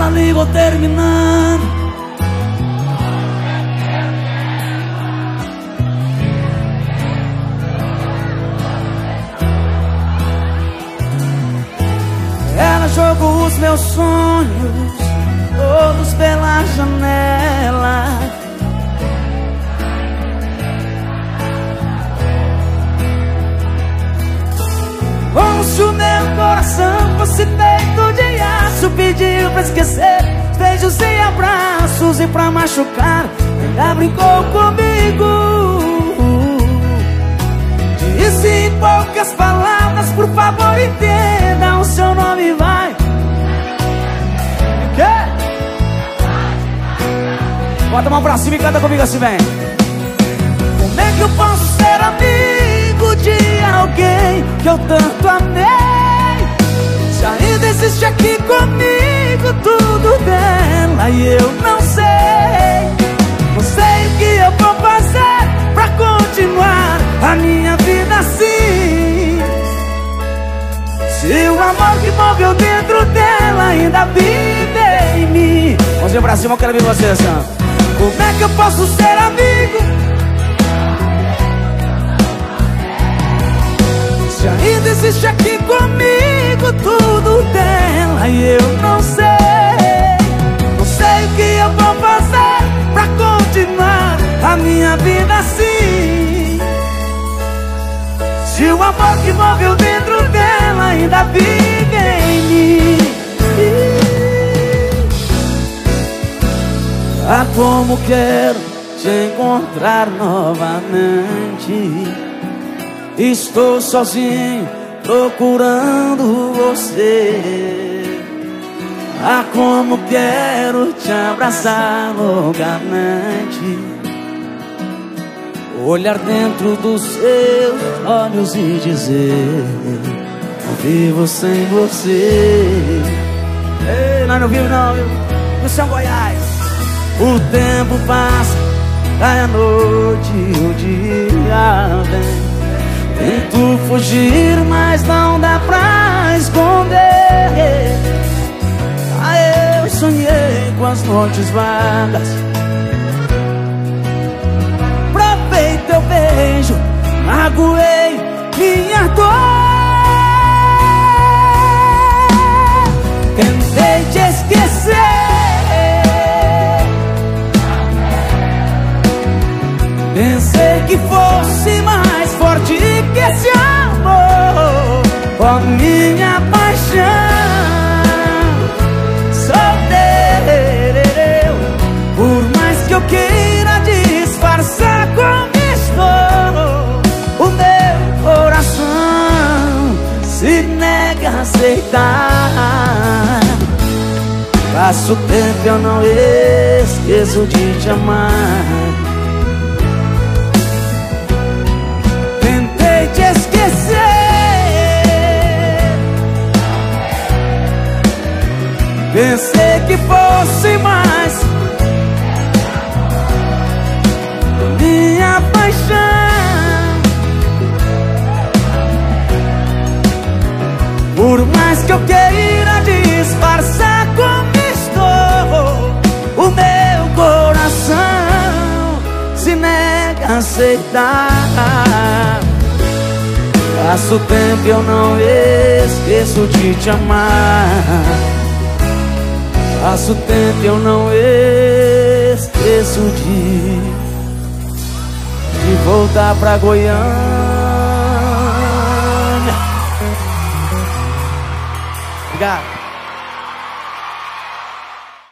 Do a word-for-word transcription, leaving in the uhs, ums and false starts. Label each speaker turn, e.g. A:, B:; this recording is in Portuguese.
A: ela ligou terminando. Ela jogou os meus sonhos todos pela janela. Como se o meu coração fosse feito de aço, pediu pra esquecer beijos e abraços, e pra machucar ela brincou comigo. Disse em poucas palavras: por favor entenda, o seu nome vai. Quê? Bota a mão pra cima e canta comigo assim, vem. Como é que eu posso ser amigo de alguém que eu tanto amei, se ainda existe aqui comigo tudo dela e eu não sei? Não sei o que eu vou fazer pra continuar a minha vida assim, se o amor que moveu dentro dela ainda vive em mim. Mãozinha pra cima, eu quero ver você assim, ó. Como é que eu posso ser amigo se ainda existe aqui comigo tudo dela e eu não sei? Não sei o que eu vou fazer pra continuar a minha vida assim, se o amor que moveu dentro dela ainda vive em mim. Ah, como quero te encontrar novamente. Estou sozinho procurando você. Ah, como quero te abraçar loucamente, olhar dentro dos seus olhos e dizer: não vivo sem você. Ei, nós não vivemos não, viu? No São Goiás. O tempo passa, cai a noite e o dia vem. Tento fugir, mas não dá pra esconder. Ah, eu sonhei com as noites vagas, provei teu beijo, magoei minha dor. Tentei te esquecer, pensei que fosse mais forte que esse amor. Oh, minha paixão, solteiro, por mais que eu queira disfarçar como estou, o meu coração se nega a aceitar. Passo tempo e eu não esqueço de te amar. Te esquecer, pensei que fosse mais minha paixão. Por mais que eu queira disfarçar como estou, o meu coração se nega a aceitar. Passo tempo e eu não esqueço de te amar. Passo tempo e eu não esqueço de De voltar pra Goiânia. Obrigado.